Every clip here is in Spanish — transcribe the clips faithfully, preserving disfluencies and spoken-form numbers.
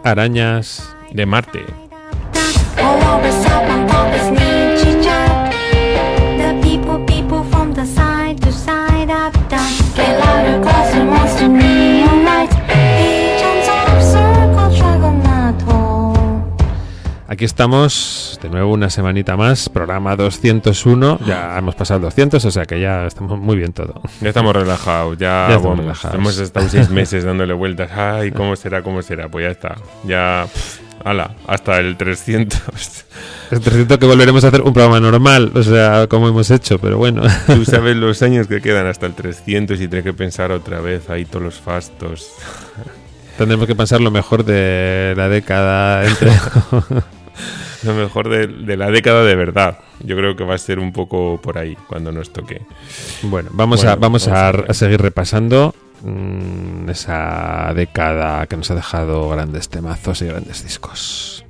arañas de Marte. Aquí estamos, de nuevo una semanita más, programa doscientos uno, ya hemos pasado doscientos, o sea que ya estamos muy bien todo. Ya estamos relajados, ya, ya estamos bueno, relajados. Hemos estado seis meses dándole vueltas, ay, ¿cómo será, cómo será? Pues ya está, ya, pff, ala, hasta el trescientos. El trescientos que volveremos a hacer un programa normal, o sea, como hemos hecho, pero bueno. Tú sabes los años que quedan hasta el trescientos y tener que pensar otra vez ahí todos los fastos. Tendremos que pensar lo mejor de la década entre... Lo mejor de, de la década de verdad. Yo creo que va a ser un poco por ahí cuando nos toque. Bueno, vamos, bueno, a, vamos, vamos a, a, a seguir repasando mmm, esa década que nos ha dejado grandes temazos y grandes discos.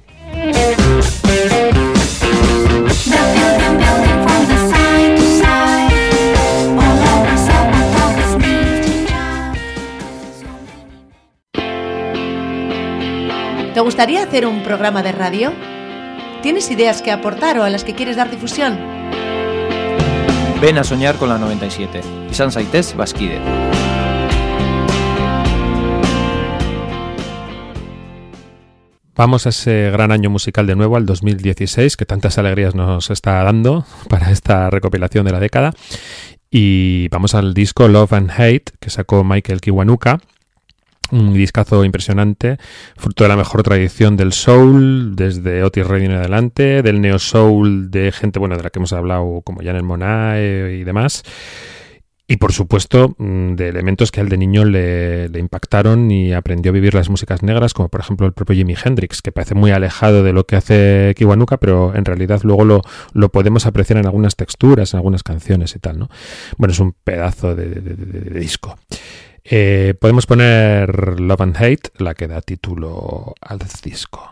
¿Te gustaría hacer un programa de radio? ¿Tienes ideas que aportar o a las que quieres dar difusión? Ven a soñar con la noventa y siete. Izan zaitez bazkide. Vamos a ese gran año musical de nuevo, al dos mil dieciséis, que tantas alegrías nos está dando para esta recopilación de la década. Y vamos al disco Love and Hate, que sacó Michael Kiwanuka. Un discazo impresionante, fruto de la mejor tradición del soul, desde Otis Redding en adelante, del neo soul de gente, bueno, de la que hemos hablado, como Janelle Monáe y demás. Y por supuesto, de elementos que al de niño le, le impactaron y aprendió a vivir las músicas negras, como por ejemplo el propio Jimi Hendrix, que parece muy alejado de lo que hace Kiwanuka, pero en realidad luego lo, lo podemos apreciar en algunas texturas, en algunas canciones y tal, ¿no? Bueno, es un pedazo de, de, de, de disco. Eh, podemos poner Love and Hate, la que da título al disco.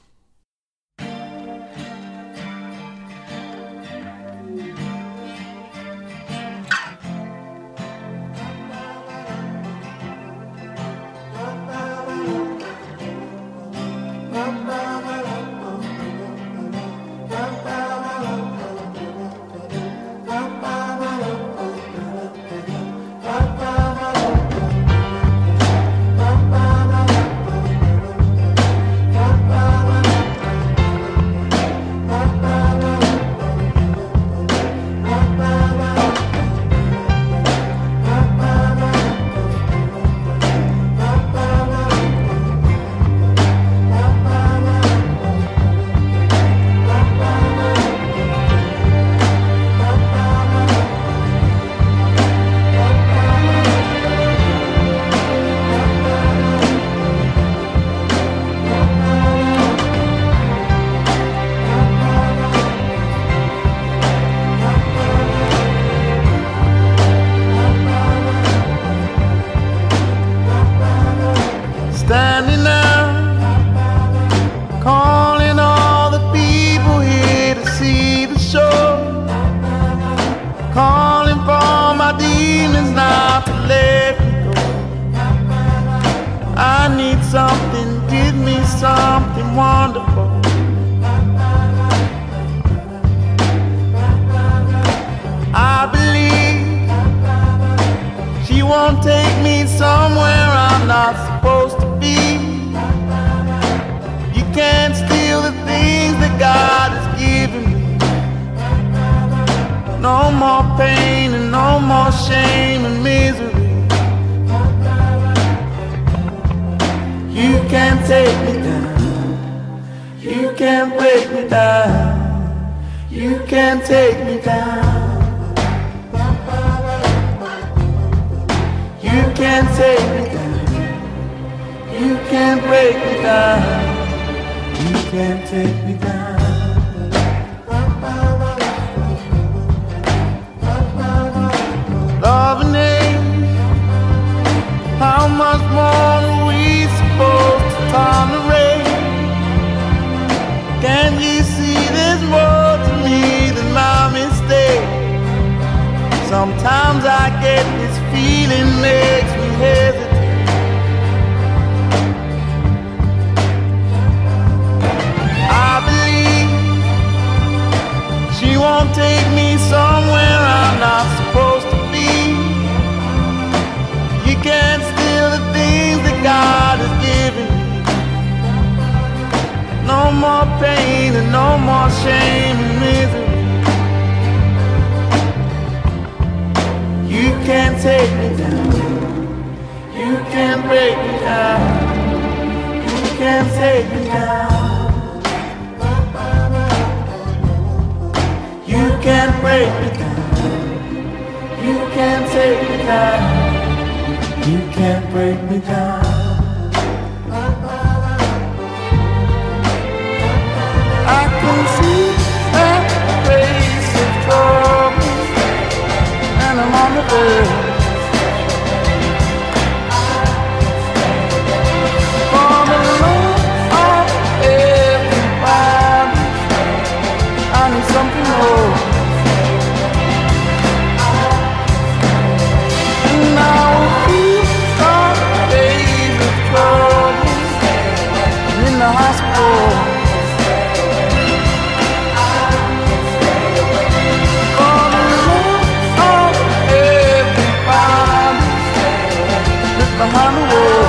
Sometimes I get this feeling makes me hesitate. take me somewhere I'm not supposed to be. You can't steal the things that God has given me. No more pain and no more shame and misery. You can't take me down. You can't break me down. You can't take me down. You can't break me down. You can't take me down. You can't break me down. I can see that face of trouble, and I'm on the verge. For the love of everybody, I need something more. And I will keep our days of trouble in the hospital. For the love of everybody, live behind the wall.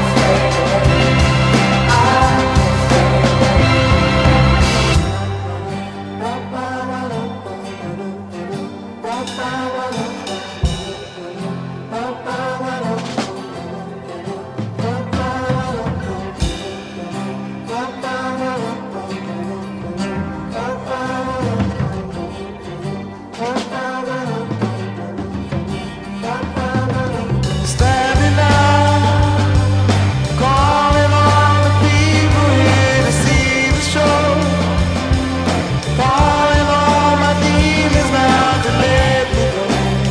Standing out, calling on the people here to see the show. Calling all my demons now to let me go.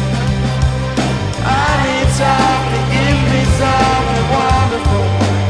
I need something, give me something wonderful.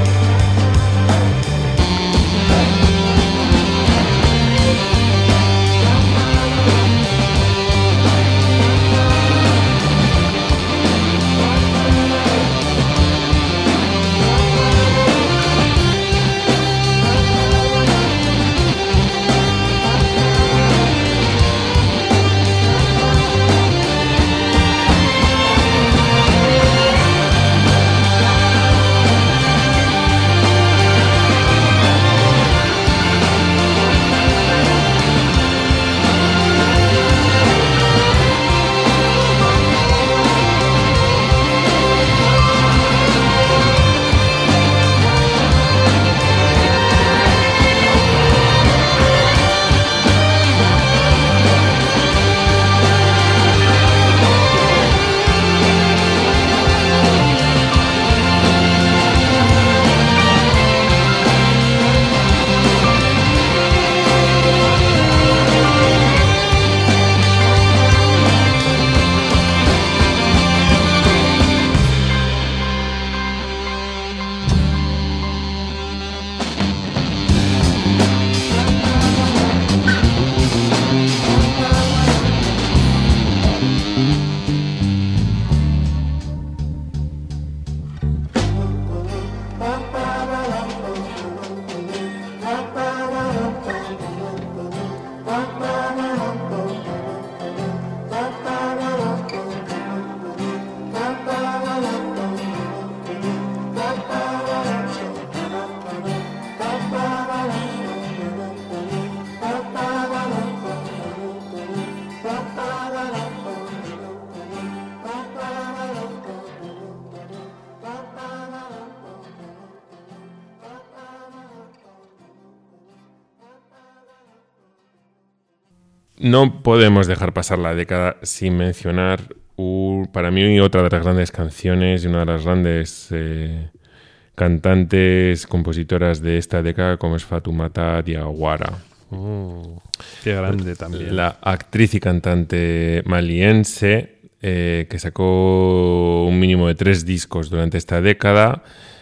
No podemos dejar pasar la década sin mencionar, uh, para mí, otra de las grandes canciones y una de las grandes eh, cantantes, compositoras de esta década, como es Fatoumata Diawara. Oh, qué grande también. La actriz y cantante maliense eh, que sacó un mínimo de tres discos durante esta década.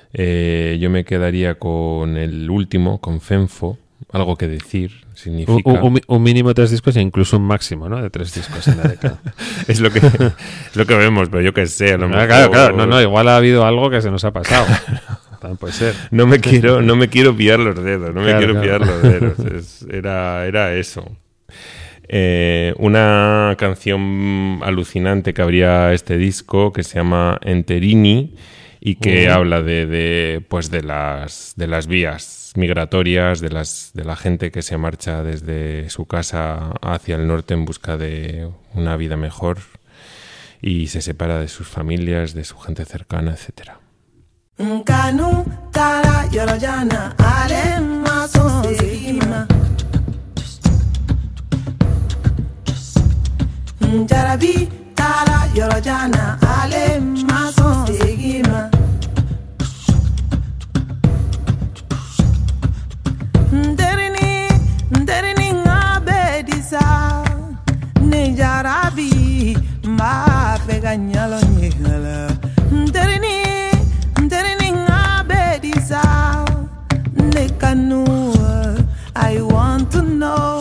Eh, yo me quedaría con el último, con Fenfo, algo que decir. Significa... Un, un, un mínimo de tres discos e incluso un máximo, ¿no? De tres discos en la década. es lo que es lo que vemos, pero yo qué sé. A lo mejor... Claro, claro. No, no, igual ha habido algo que se nos ha pasado. También puede ser. No me quiero, no me quiero pillar los dedos, no me claro, quiero claro. pillar los dedos. Es, era, era eso. Eh, una canción alucinante que abría este disco que se llama Enterini y que uh-huh. habla de, de, pues de, las, de las vías migratorias, de, las, de la gente que se marcha desde su casa hacia el norte en busca de una vida mejor y se separa de sus familias, de su gente cercana, etcétera. Nkanu tara yorojana ale maso segima Jarabi tara yorojana ale maso segima Nderini nderini ngabedisa ne jarabi ma pega nyalo nyala Nderini I want to know.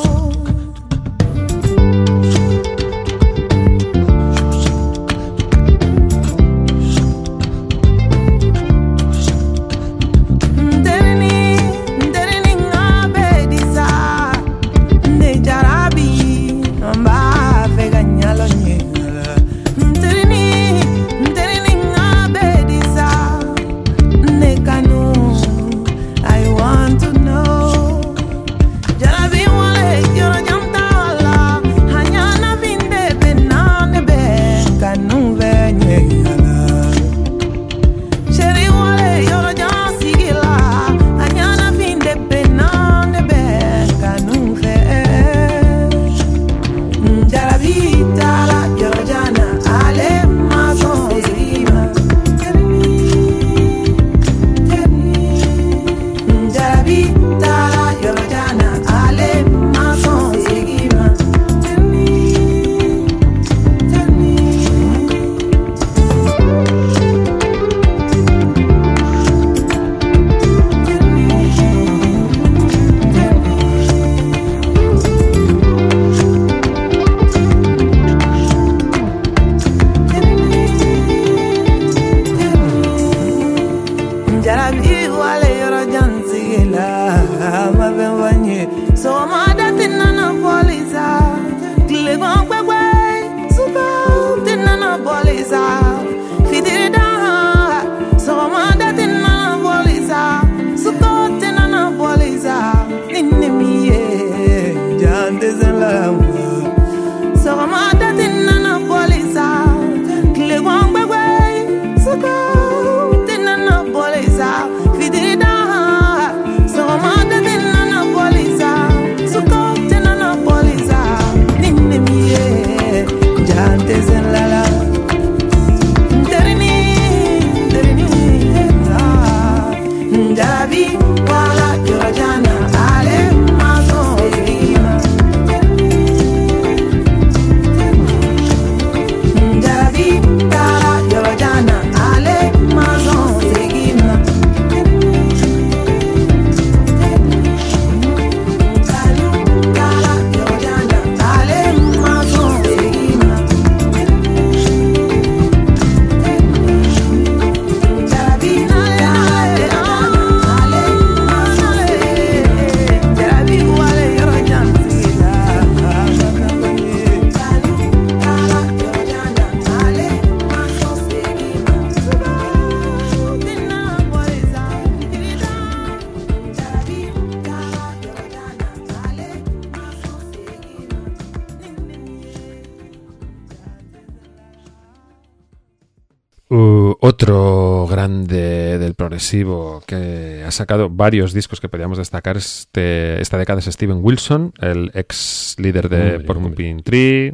Uh, otro grande del progresivo que ha sacado varios discos que podríamos destacar este, esta década es Steven Wilson, el ex líder de Porcupine Tree,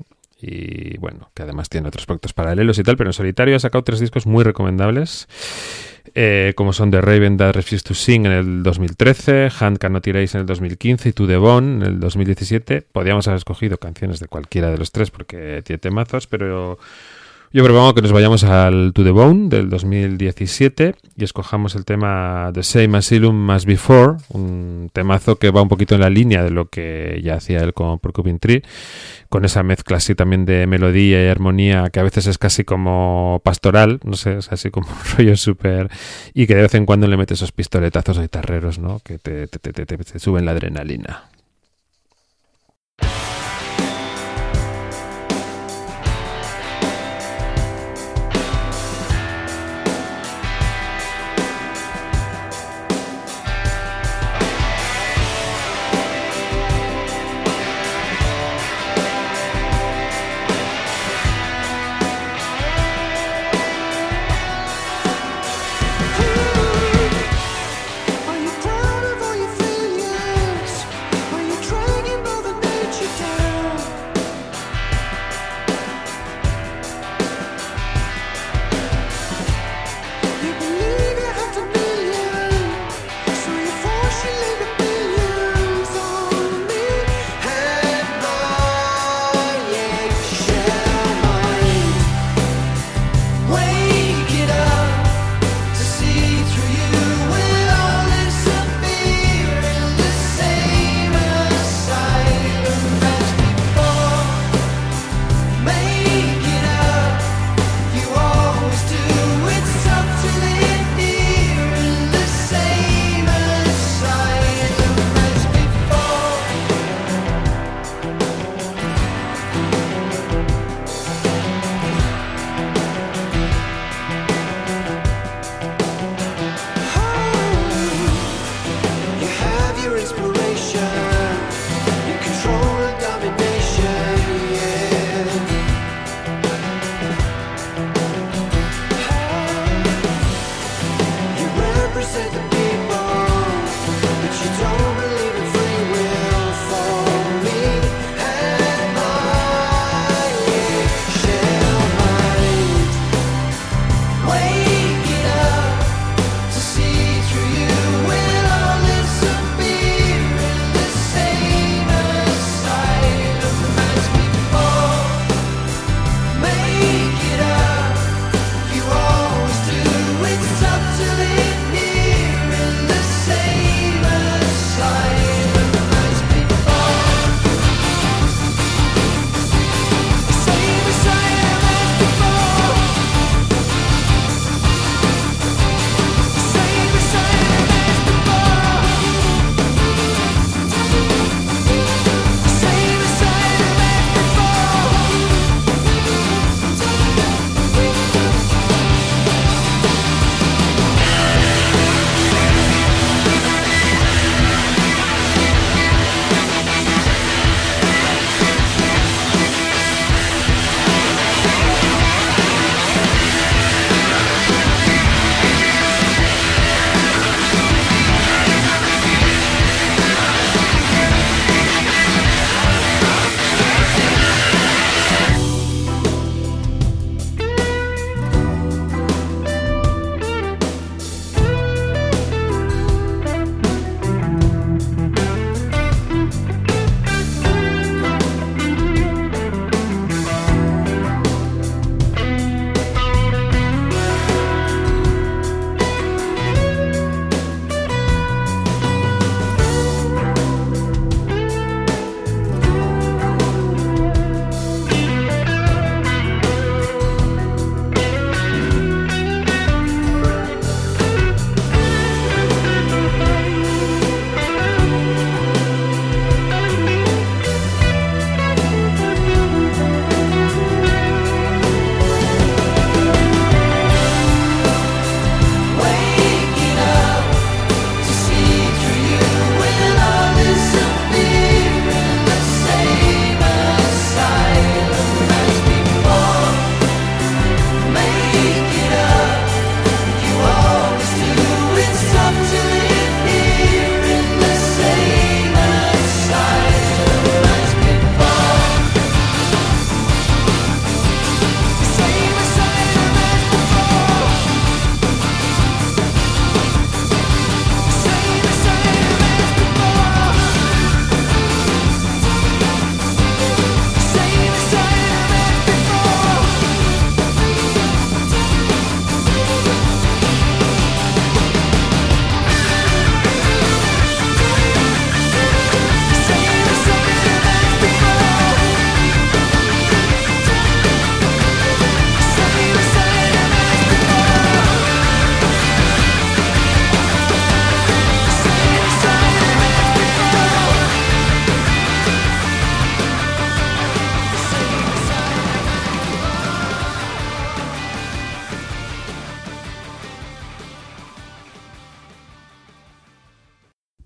y bueno, que además tiene otros proyectos paralelos y tal, pero en solitario ha sacado tres discos muy recomendables, eh, como son The Raven That Refused to Sing en el dos mil trece, Hand Cannot Erase en el dos mil quince y To The Bone en el dos mil diecisiete. Podríamos haber escogido canciones de cualquiera de los tres porque tiene temazos, pero yo propongo que nos vayamos al To The Bone del dos mil diecisiete y escojamos el tema The Same Asylum As Before, un temazo que va un poquito en la línea de lo que ya hacía él con Porcupine Tree, con esa mezcla así también de melodía y armonía que a veces es casi como pastoral, no sé, es así como un rollo súper, y que de vez en cuando le mete esos pistoletazos a guitarreros, ¿no? Que te, te, te, te, te suben la adrenalina.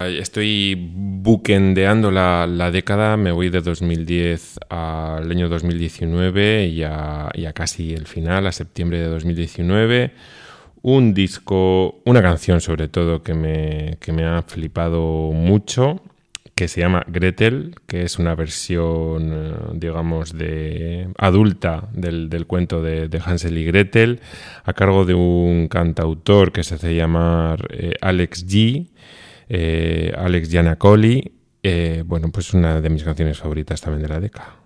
Estoy buquendeando la, la década, me voy de dos mil diez al año dos mil diecinueve y a, y a casi el final, a septiembre de dos mil diecinueve. Un disco, una canción sobre todo que me, que me ha flipado mucho, que se llama Gretel, que es una versión, digamos, de adulta del, del cuento de, de Hansel y Gretel, a cargo de un cantautor que se hace llamar eh, Alex G., eh, Alex Gianacoli. Eh, bueno, pues una de mis canciones favoritas también de la década.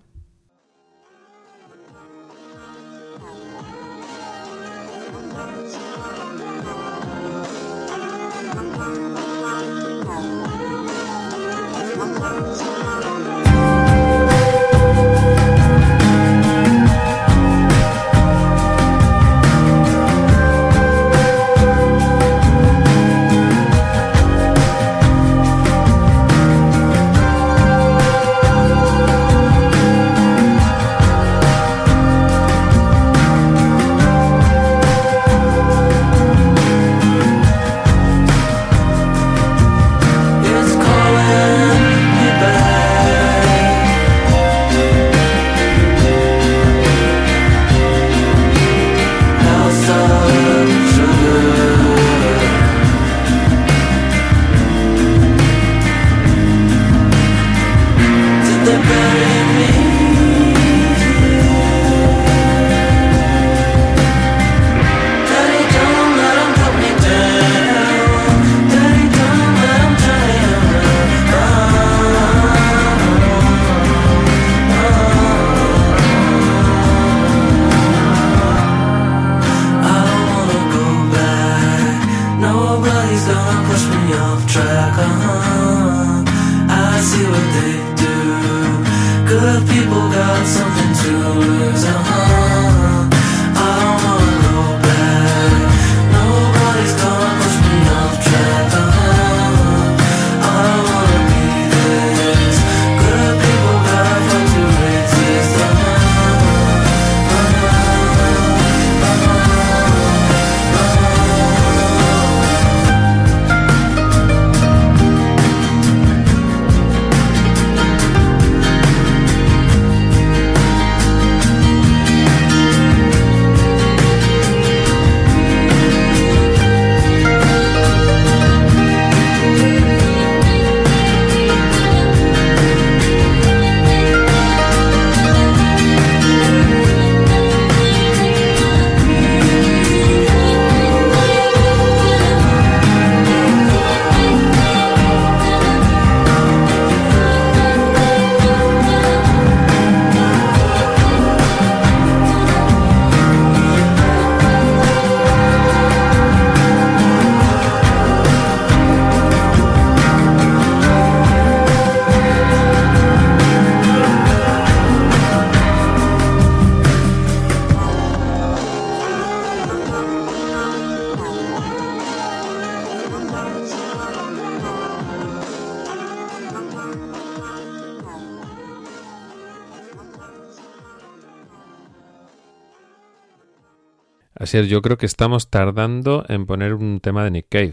Así es, yo creo que estamos tardando en poner un tema de Nick Cave,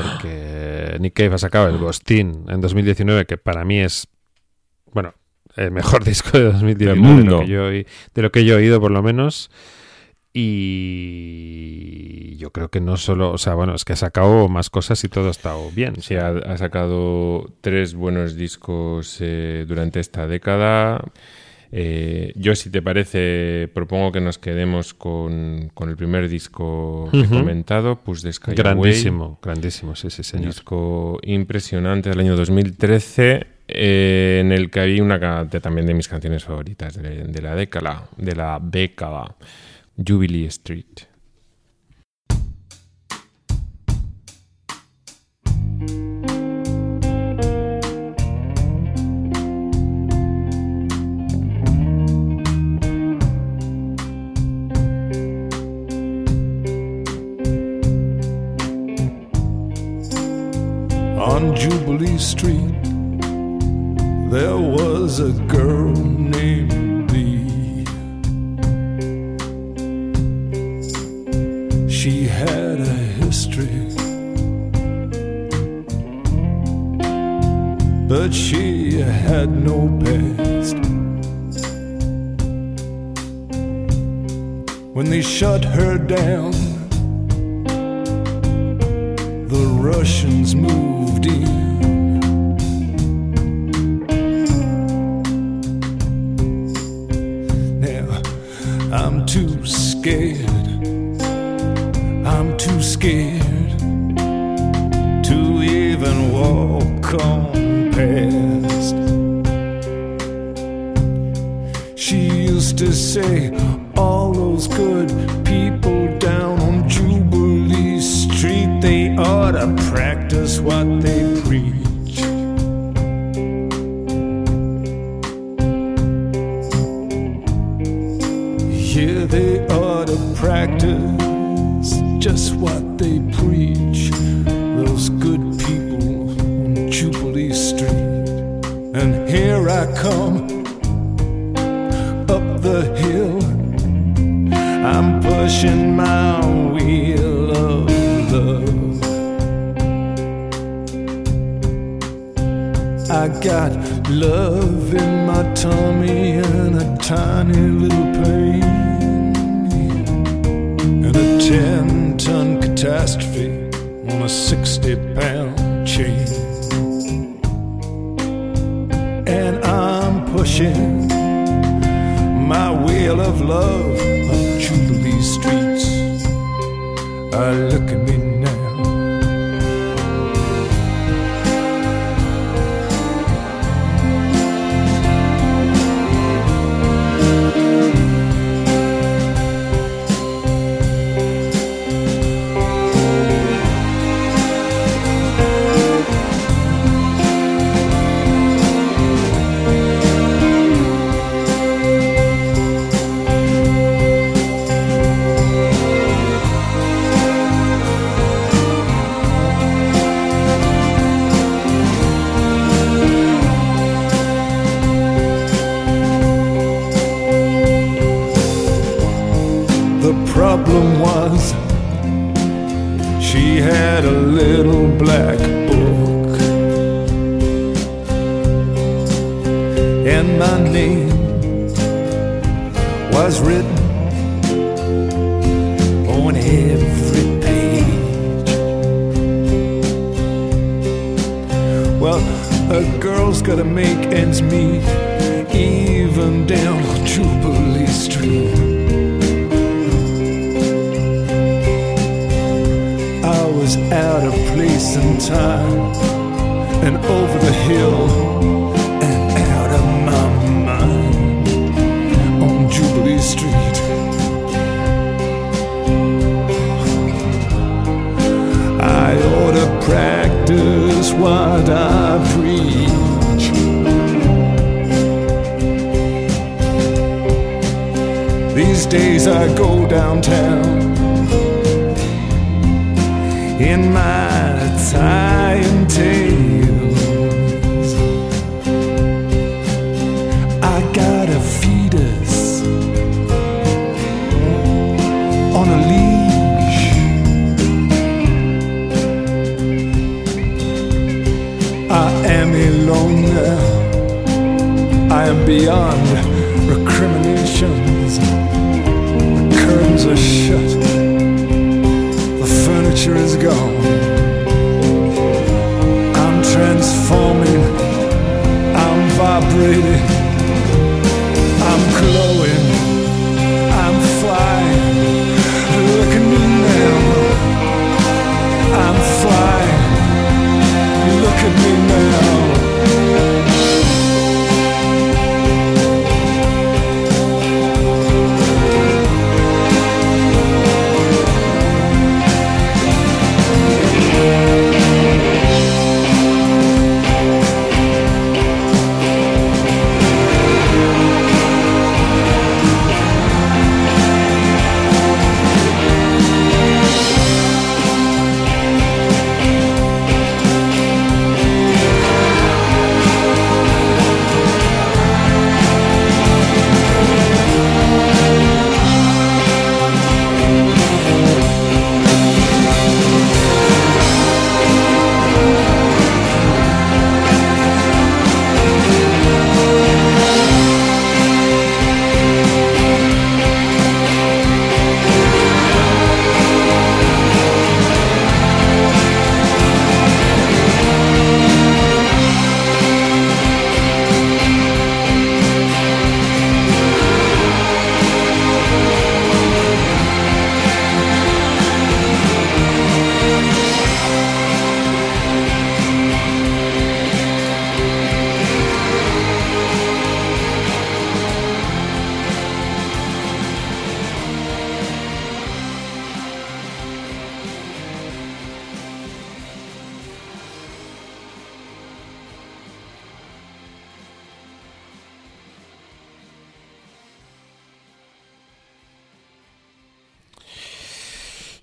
porque Nick Cave ha sacado el Ghostin en dos mil diecinueve, que para mí es, bueno, el mejor disco de dos mil diecinueve, de lo que yo, de lo que yo he oído por lo menos. Y yo creo que no solo, o sea, bueno, es que ha sacado más cosas y todo ha estado bien. Sí, ha, ha sacado tres buenos discos eh, durante esta década. Eh, yo, si te parece, propongo que nos quedemos con, con el primer disco uh-huh. recomendado, Push the Sky Away. Grandísimo, grandísimo, sí, sí, señor. Un disco impresionante del año dos mil trece, eh, en el que hay una de, también de mis canciones favoritas de, de la década, de la década, Jubilee Street. On Jubilee Street, there was a girl named Bee. She had a history but she had no past. When they shut her down, the Russians moved in. Now I'm too scared, I'm too scared to even walk on past. She used to say, all those good people down on Jubilee Street, they ought to practice what they preach. Yeah, they ought to practice just what they preach. Those good people on Jubilee Street. And here I come up the hill, I'm pushing my wheel of love. I got love in my tummy and a tiny little pain, and a ten-ton catastrophe on a sixty-pound chain. And I'm pushing my wheel of love up Jubilee streets. Ah, look at me now. Problem was, she had a little black book, and my name was written on every page. Well, a girl's gotta make ends meet, even down on Jubilee Street. Out of place and time, and over the hill and out of my mind on Jubilee Street. I ought to practice what I preach. These days I go downtown in my tie and tails. I got a fetus on a leash. I am alone now, I am beyond recriminations. The curtains are shut, furniture is gone. I'm transforming, I'm vibrating, I'm glowing, I'm flying. Look at me now, I'm flying. Look at me now.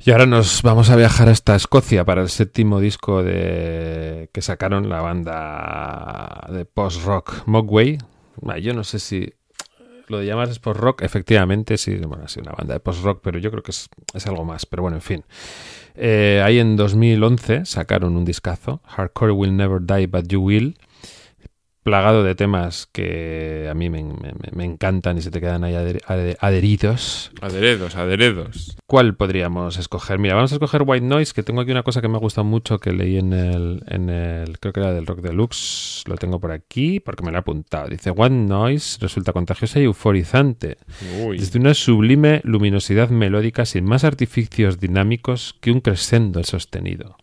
Y ahora nos vamos a viajar hasta Escocia para el séptimo disco de que sacaron la banda de post-rock Mogwai. Yo no sé si lo de llamarse post-rock, efectivamente, sí, bueno, sí, una banda de post-rock, pero yo creo que es, es algo más. Pero bueno, en fin. Eh, ahí en dos mil once sacaron un discazo, Hardcore Will Never Die But You Will, plagado de temas que a mí me, me, me encantan y se te quedan ahí ader, ader, adheridos. Adheredos, adheredos. ¿Cuál podríamos escoger? Mira, vamos a escoger White Noise, que tengo aquí una cosa que me ha gustado mucho, que leí en el, en el creo que era del Rock Deluxe, lo tengo por aquí porque me lo he apuntado. Dice, White Noise resulta contagiosa y euforizante. Uy. Desde una sublime luminosidad melódica sin más artificios dinámicos que un crescendo sostenido.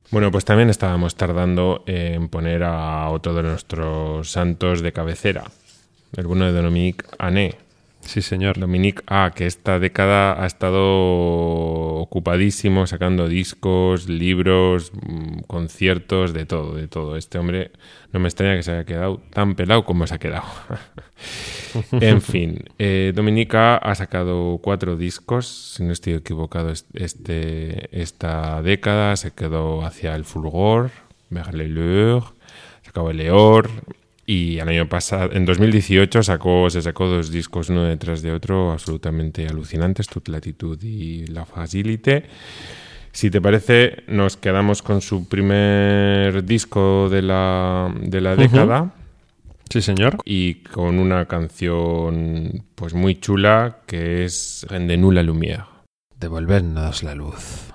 Bueno, pues también estábamos tardando en poner a otro de nuestros santos de cabecera, el bueno de Dominique Ané. Sí, señor. Dominique A, que esta década ha estado ocupadísimo sacando discos, libros, conciertos, de todo, de todo. Este hombre no me extraña que se haya quedado tan pelado como se ha quedado. En fin, eh, Dominique A ha sacado cuatro discos, si no estoy equivocado, este, esta década. Se quedó hacia el Fulgor, vers le Leur, sacó el Leor. Y el año pasado, en dos mil dieciocho, sacó, se sacó dos discos uno detrás de otro absolutamente alucinantes, Toute Latitude y La Facilité. Si te parece, nos quedamos con su primer disco de la, de la década. Uh-huh. Sí, señor. Y con una canción pues muy chula que es Rendez-nous la lumière. Devolvernos la luz.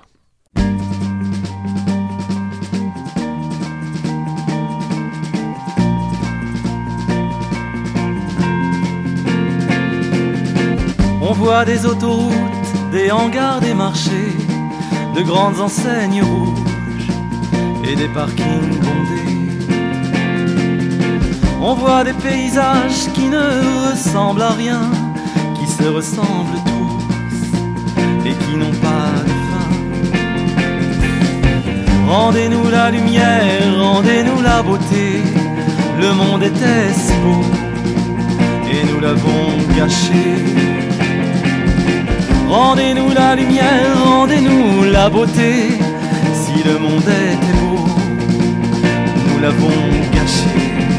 On voit des autoroutes, des hangars, des marchés, de grandes enseignes rouges et des parkings bondés. On voit des paysages qui ne ressemblent à rien, qui se ressemblent tous et qui n'ont pas de fin. Rendez-nous la lumière, rendez-nous la beauté, le monde était si beau et nous l'avons gâché. Rendez-nous la lumière, rendez-nous la beauté, si le monde était beau, nous l'avons gâché.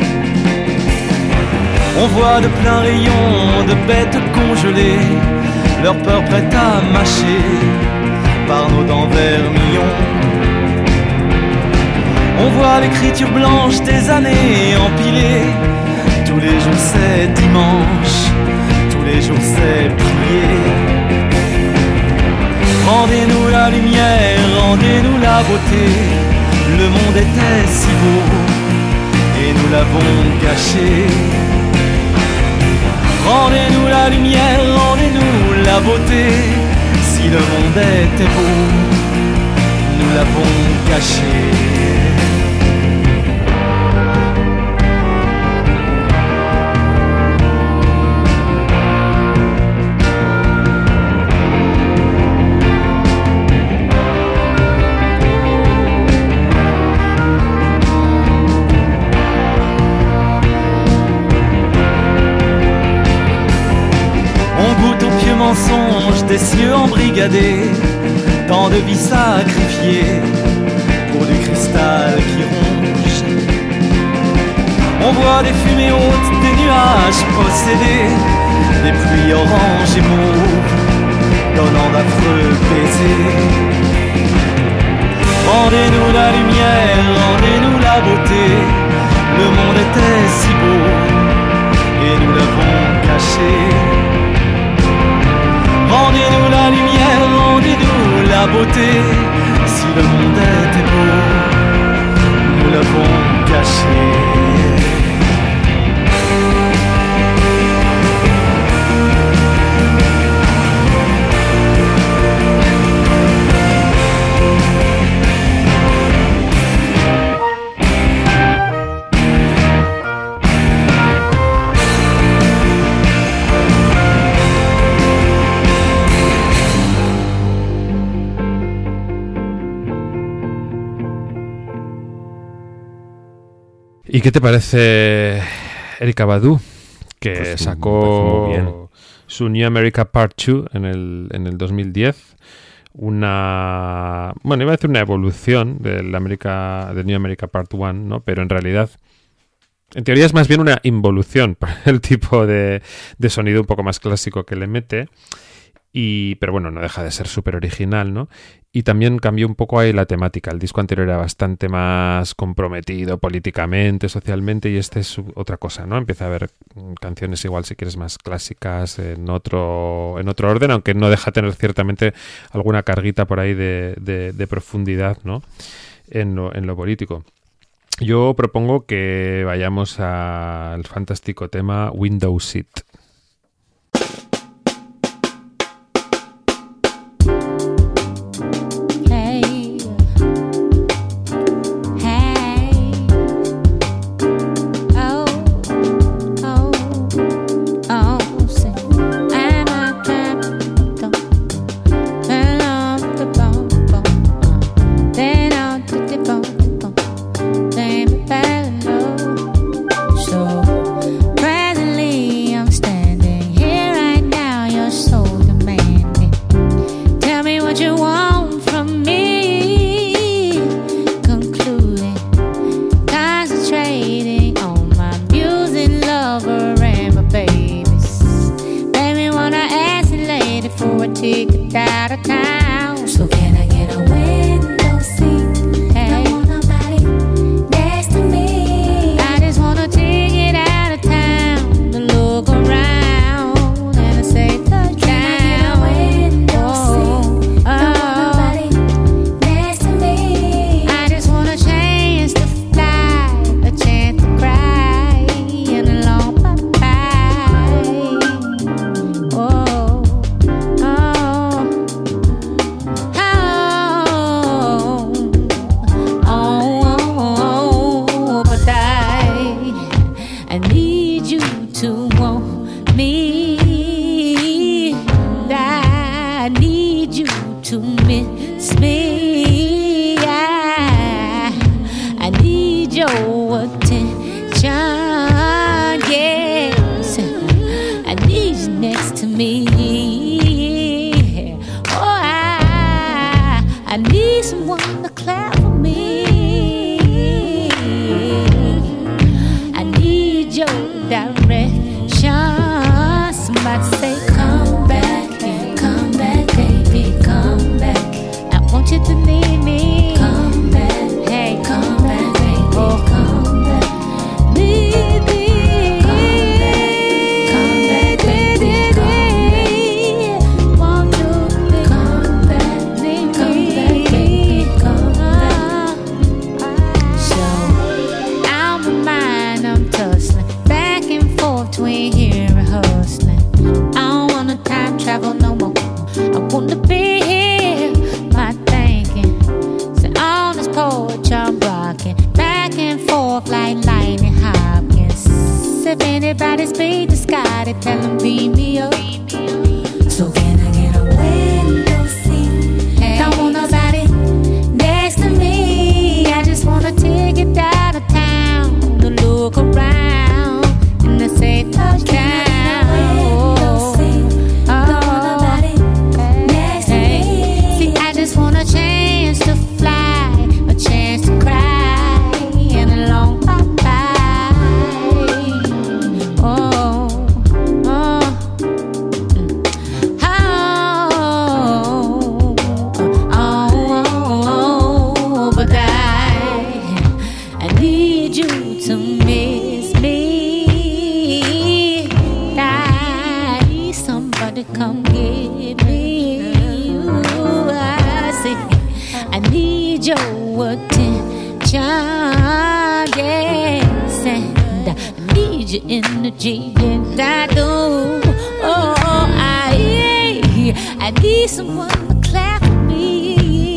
On voit de pleins rayons de bêtes congelées, leur peur prête à mâcher par nos dents vermillons. On voit l'écriture blanche des années empilées, tous les jours c'est dimanche, tous les jours c'est prier. Rendez-nous la lumière, rendez-nous la beauté, le monde était si beau et nous l'avons gâché. Rendez-nous la lumière, rendez-nous la beauté, si le monde était beau, nous l'avons gâché. Mensonges des cieux embrigadés, tant de vies sacrifiées pour du cristal qui ronge. On voit des fumées hautes, des nuages possédés, des pluies oranges et mauves, donnant d'affreux baisers. Rendez-nous la lumière, rendez-nous la beauté, le monde était si beau et nous l'avons caché. Rendez-nous la lumière, rendez-nous la beauté, si le monde était beau, nous l'avons caché. ¿Y qué te parece Erykah Badu, que pues sacó su New America Part dos en el, en el dos mil diez? Una, bueno, iba a decir una evolución del America, de New America Part uno, ¿no? Pero en realidad, en teoría es más bien una involución por el tipo de, de sonido un poco más clásico que le mete. Y, pero bueno, no deja de ser súper original, ¿no? Y también cambió un poco ahí la temática. El disco anterior era bastante más comprometido políticamente, socialmente, y este es otra cosa, ¿no? Empieza a haber canciones igual, si quieres, más clásicas en otro, en otro orden, aunque no deja tener ciertamente alguna carguita por ahí de, de, de profundidad, ¿no? En lo, en lo político. Yo propongo que vayamos al fantástico tema Window Seat. to want me. I need you to miss me. I, I need your attention. Yes, I need you next to me. Oh, I, I need someone to clap for me. I need your direction. Somebody say, come back, come back, baby, come back. I want you to need me. Come back, hey, come back, baby, oh, come back. Need me. Come back, baby, come back. Want you to come back, need me. Come back, baby, come back. So out my mind, I'm tussling back and forth between here and hustling. I don't wanna time travel no more. I wanna be here, my thinking. So all this poetry I'm rocking back and forth like lightning Hopkins. If anybody speak the sky, they tell them beat me up. So can I get a window seat? Hey. Don't want nobody next to me. I just wanna take it out of town to look around and to say touchdown. Come get me. Ooh, I see. I need your attention, yes, and I need your energy, and I do. Oh, I, I need someone to clap for me,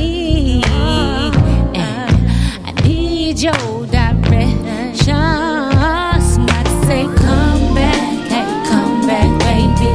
and I need your direction. Somebody say, come back, hey, come back, baby.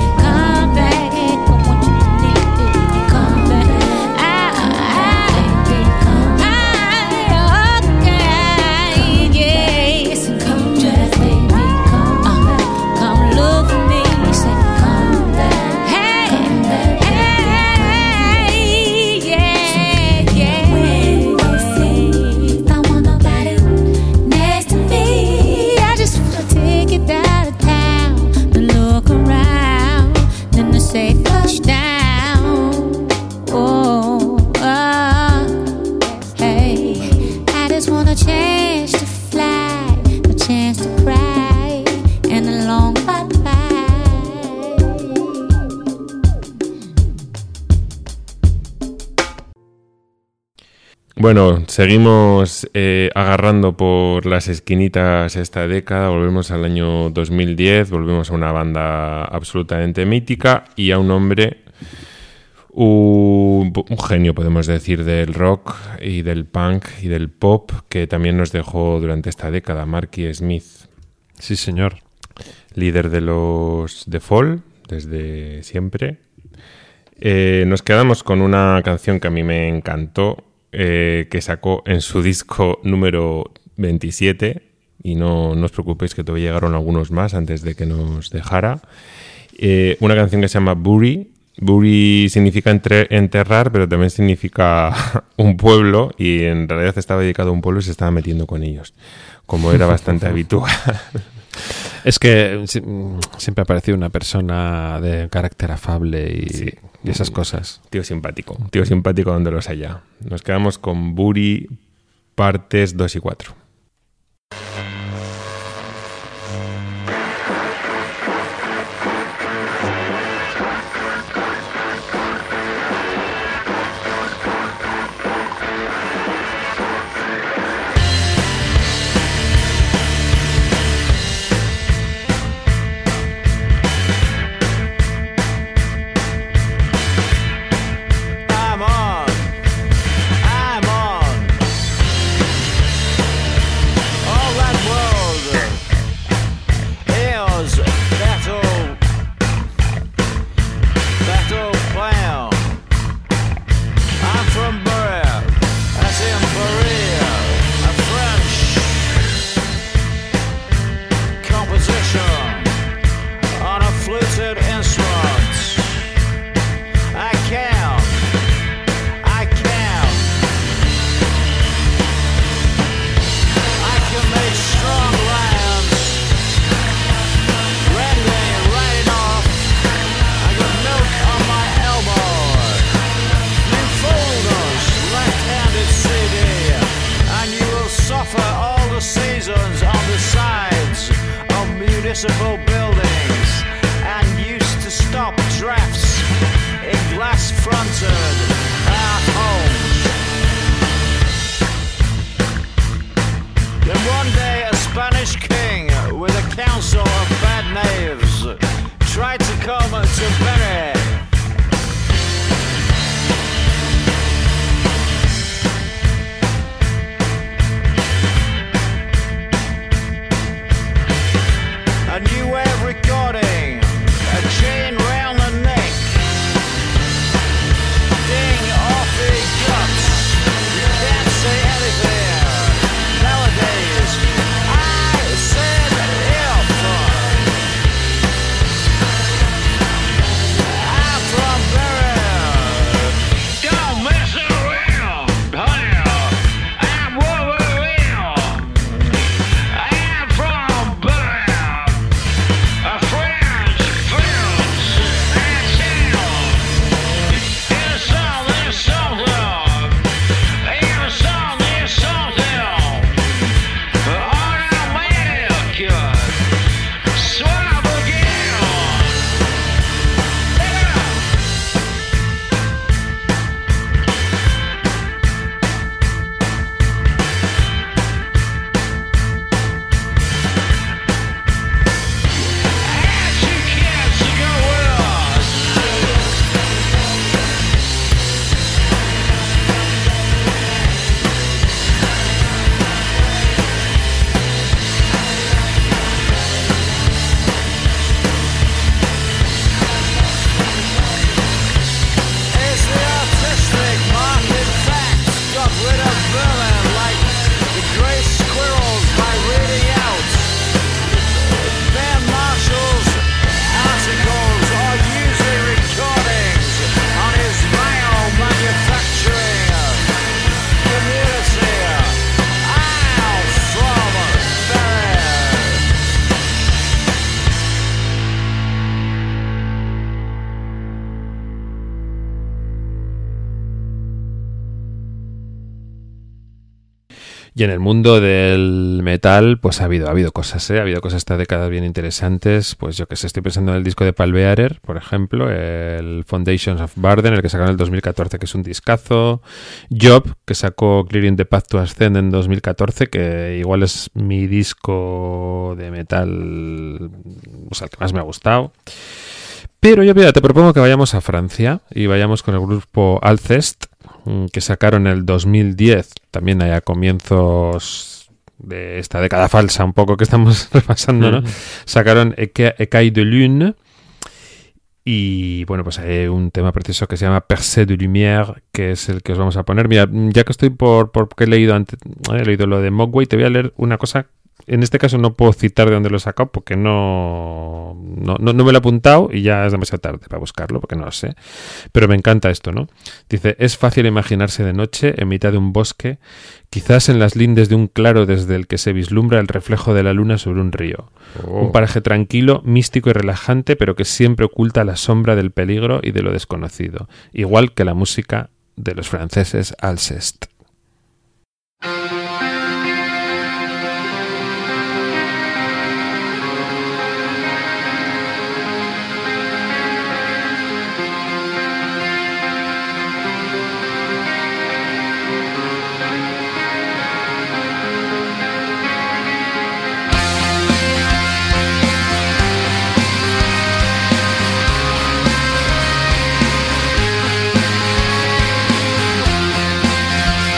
Bueno, seguimos eh, agarrando por las esquinitas esta década, volvemos al año dos mil diez, volvemos a una banda absolutamente mítica y a un hombre, un, un genio podemos decir del rock y del punk y del pop que también nos dejó durante esta década, Marky Smith. Sí, señor. Líder de los The Fall desde siempre. Eh, nos quedamos con una canción que a mí me encantó, Eh, que sacó en su disco número veintisiete y no, no os preocupéis que todavía llegaron algunos más antes de que nos dejara. Eh, una canción que se llama Bury. Bury significa entre, enterrar, pero también significa un pueblo y en realidad estaba dedicado a un pueblo y se estaba metiendo con ellos, como era bastante habitual. Es que siempre ha parecido una persona de carácter afable y, sí. y esas cosas. Tío simpático, tío simpático donde los haya. Nos quedamos con Bury, partes dos y cuatro. I'm on. municipal buildings and used to stop drafts in glass-fronted art homes. Then one day a Spanish king with a council of bad knaves tried to come to Bury. A new way of recording, a chain round the neck, ding off your guts, you can't say anything. Nowadays, I said if I'm from Bury. Don't mess around, honey, I'm Wolverine. I'm from Bury. Y en el mundo del metal, pues ha habido, ha habido cosas, ¿eh? Ha habido cosas esta década bien interesantes. Pues yo que sé, estoy pensando en el disco de Paul Bearer, por ejemplo, el Foundations of Burden, el que sacaron en el dos mil catorce, que es un discazo. Job, que sacó Clearing the Path to Ascend en dos mil catorce, que igual es mi disco de metal, o sea, el que más me ha gustado. Pero yo, mira, te propongo que vayamos a Francia y vayamos con el grupo Alcest, que sacaron en el dos mil diez, también allá a comienzos de esta década falsa un poco que estamos repasando, ¿no? Mm. Sacaron Écailles de Lune y, bueno, pues hay un tema precioso que se llama Percée de Lumière, que es el que os vamos a poner. Mira, ya que estoy por porque he leído antes, he leído lo de Mogwai, te voy a leer una cosa. En este caso no puedo citar de dónde lo he sacado porque no, no, no, no me lo he apuntado y ya es demasiado tarde para buscarlo porque no lo sé. Pero me encanta esto, ¿no? Dice, es fácil imaginarse de noche en mitad de un bosque, quizás en las lindes de un claro desde el que se vislumbra el reflejo de la luna sobre un río. Oh. Un paraje tranquilo, místico y relajante, pero que siempre oculta la sombra del peligro y de lo desconocido. Igual que la música de los franceses Alcest. Thank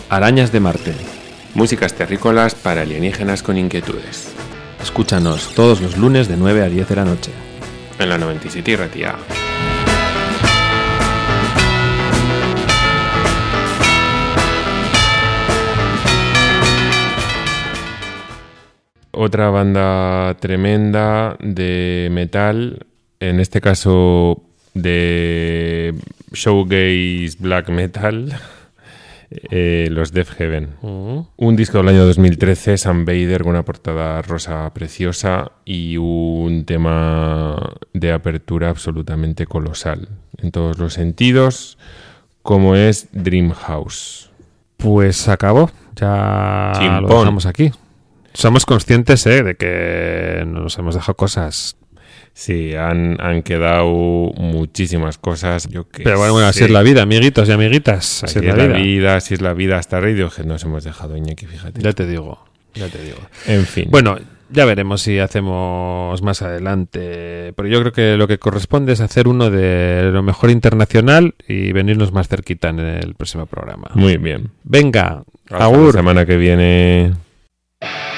Arañas de Marte. Músicas terrícolas para alienígenas con inquietudes. Escúchanos todos los lunes de nueve a diez de la noche. En la noventa y siete y Ratia. Otra banda tremenda de metal, en este caso de showgaze black metal, eh, los Death Heaven. Uh-huh. Un disco del año dos mil trece, Sam Bader, con una portada rosa preciosa y un tema de apertura absolutamente colosal, en todos los sentidos, como es Dream House. Pues acabó, ya Chimpón. Lo dejamos aquí. Somos conscientes, ¿eh?, de que nos hemos dejado cosas. Sí, han, han quedado muchísimas cosas. Yo que Pero bueno, bueno, así sé. es la vida, amiguitos y amiguitas. Así, así es la vida. vida, así es la vida. Hasta Radiohead nos hemos dejado, Iñaki, fíjate. Ya te digo, ya te digo. En fin. Bueno, ya veremos si hacemos más adelante. Pero yo creo que lo que corresponde es hacer uno de lo mejor internacional y venirnos más cerquita en el próximo programa. Muy bien. Venga, hasta agur. la semana que viene.